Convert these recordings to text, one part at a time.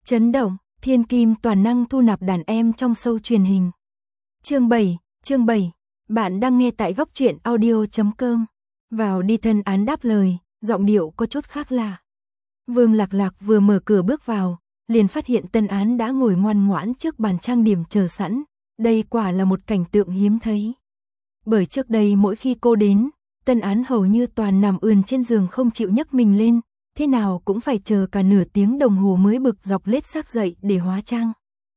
Chấn động, thiên kim toàn năng thu nạp đàn em trong show truyền hình. Chương 7, bạn đang nghe tại góc truyện audio.com. Vào đi, Tân Án đáp lời, giọng điệu có chút khác lạ. Vương Lạc Lạc vừa mở cửa bước vào, liền phát hiện Tân Án đã ngồi ngoan ngoãn trước bàn trang điểm chờ sẵn. Đây quả là một cảnh tượng hiếm thấy. Bởi trước đây mỗi khi cô đến, Tân Án hầu như toàn nằm ườn trên giường không chịu nhấc mình lên, thế nào cũng phải chờ cả nửa tiếng đồng hồ mới bực dọc lết xác dậy để hóa trang.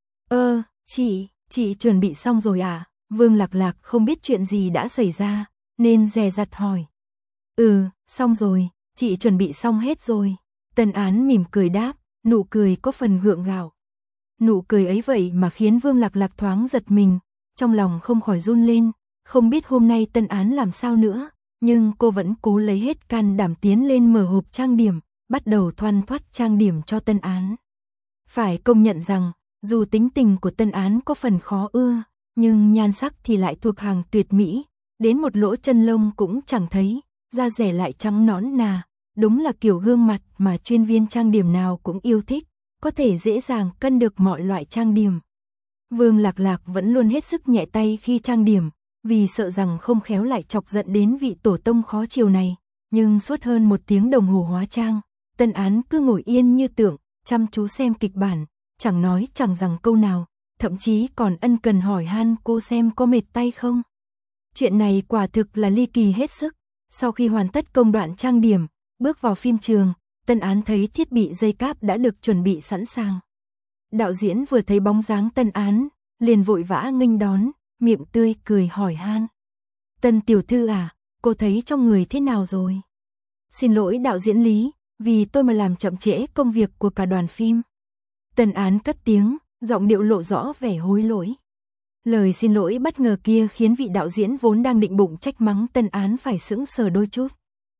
Chị chuẩn bị xong rồi à? Vương Lạc Lạc không biết chuyện gì đã xảy ra, nên dè dặt hỏi. Xong rồi, chị chuẩn bị xong hết rồi. Tân Án mỉm cười đáp, nụ cười có phần gượng gạo. Nụ cười ấy vậy mà khiến Vương Lạc Lạc thoáng giật mình, trong lòng không khỏi run lên, không biết hôm nay Tân Án làm sao nữa, nhưng cô vẫn cố lấy hết can đảm tiến lên mở hộp trang điểm, bắt đầu thoăn thoắt trang điểm cho Tân Án. Phải công nhận rằng, dù tính tình của Tân Án có phần khó ưa, nhưng nhan sắc thì lại thuộc hàng tuyệt mỹ, đến một lỗ chân lông cũng chẳng thấy, da dẻ lại trắng nõn nà, đúng là kiểu gương mặt mà chuyên viên trang điểm nào cũng yêu thích, có thể dễ dàng cân được mọi loại trang điểm. Vương Lạc Lạc vẫn luôn hết sức nhẹ tay khi trang điểm, vì sợ rằng không khéo lại chọc giận đến vị tổ tông khó chiều này, nhưng suốt hơn 1 tiếng đồng hồ hóa trang, Tân Án cứ ngồi yên như tượng, chăm chú xem kịch bản, chẳng nói chẳng rằng câu nào, thậm chí còn ân cần hỏi han cô xem có mệt tay không. Chuyện này quả thực là ly kỳ hết sức. Sau khi hoàn tất công đoạn trang điểm, bước vào phim trường, Tân Án thấy thiết bị dây cáp đã được chuẩn bị sẵn sàng. Đạo diễn vừa thấy bóng dáng Tân Án, liền vội vã nghênh đón, miệng tươi cười hỏi han. Tân tiểu thư à, cô thấy trong người thế nào rồi? Xin lỗi đạo diễn Lý, vì tôi mà làm chậm trễ công việc của cả đoàn phim. Tân Án cất tiếng, giọng điệu lộ rõ vẻ hối lỗi. Lời xin lỗi bất ngờ kia khiến vị đạo diễn vốn đang định bụng trách mắng Tân Án phải sững sờ đôi chút.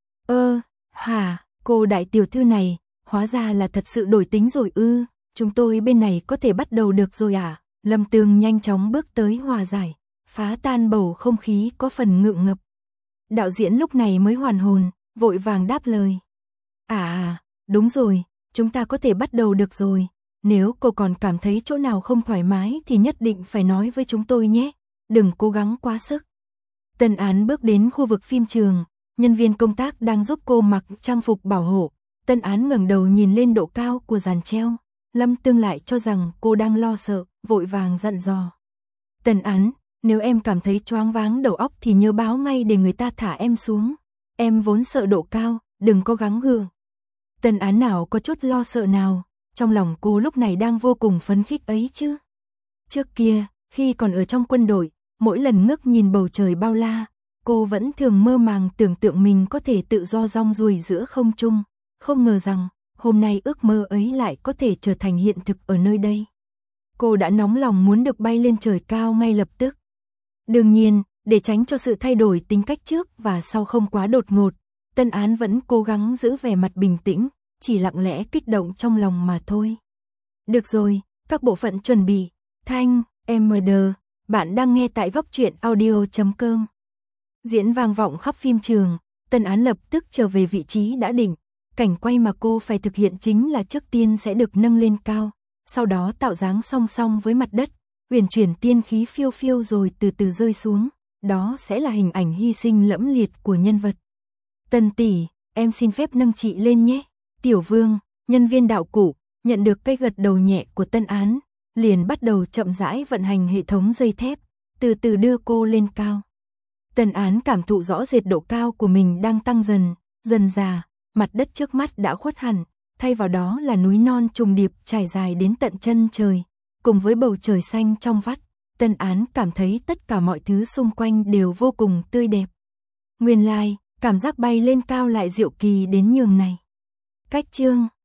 Cô đại tiểu thư này, hóa ra là thật sự đổi tính rồi ư, chúng tôi bên này có thể bắt đầu được rồi à? Lâm Tường nhanh chóng bước tới hòa giải, phá tan bầu không khí có phần ngượng ngập. Đạo diễn lúc này mới hoàn hồn, vội vàng đáp lời. Đúng rồi, chúng ta có thể bắt đầu được rồi. Nếu cô còn cảm thấy chỗ nào không thoải mái thì nhất định phải nói với chúng tôi nhé, đừng cố gắng quá sức. Tân Án bước đến khu vực phim trường, nhân viên công tác đang giúp cô mặc trang phục bảo hộ. Tân Án ngẩng đầu nhìn lên độ cao của dàn treo, Lâm Tương lại cho rằng cô đang lo sợ, vội vàng dặn dò. Tân Án, nếu em cảm thấy choáng váng đầu óc thì nhớ báo ngay để người ta thả em xuống. Em vốn sợ độ cao, đừng có gắng gượng. Tân Án nào có chút lo sợ nào, trong lòng cô lúc này đang vô cùng phấn khích ấy chứ. Trước kia, khi còn ở trong quân đội, mỗi lần ngước nhìn bầu trời bao la, cô vẫn thường mơ màng tưởng tượng mình có thể tự do rong ruổi giữa không trung, không ngờ rằng hôm nay ước mơ ấy lại có thể trở thành hiện thực ở nơi đây. Cô đã nóng lòng muốn được bay lên trời cao ngay lập tức. Đương nhiên, để tránh cho sự thay đổi tính cách trước và sau không quá đột ngột, Tân Án vẫn cố gắng giữ vẻ mặt bình tĩnh, chỉ lặng lẽ kích động trong lòng mà thôi. Được rồi, các bộ phận chuẩn bị. Thanh, MD, bạn đang nghe tại góc truyện audio.com. Diễn vang vọng khắp phim trường, Tân Án lập tức trở về vị trí đã định. Cảnh quay mà cô phải thực hiện chính là trước tiên sẽ được nâng lên cao, sau đó tạo dáng song song với mặt đất, uyển chuyển tiên khí phiêu phiêu rồi từ từ rơi xuống. Đó sẽ là hình ảnh hy sinh lẫm liệt của nhân vật. Tân tỷ, em xin phép nâng chị lên nhé. Tiểu Vương, nhân viên đạo cụ, nhận được cái gật đầu nhẹ của Tân Án, liền bắt đầu chậm rãi vận hành hệ thống dây thép, từ từ đưa cô lên cao. Tân Án cảm thụ rõ rệt độ cao của mình đang tăng dần dà, mặt đất trước mắt đã khuất hẳn, thay vào đó là núi non trùng điệp trải dài đến tận chân trời, cùng với bầu trời xanh trong vắt. Tân Án cảm thấy tất cả mọi thứ xung quanh đều vô cùng tươi đẹp. Nguyên lai, cảm giác bay lên cao lại diệu kỳ đến nhường này. Cách chương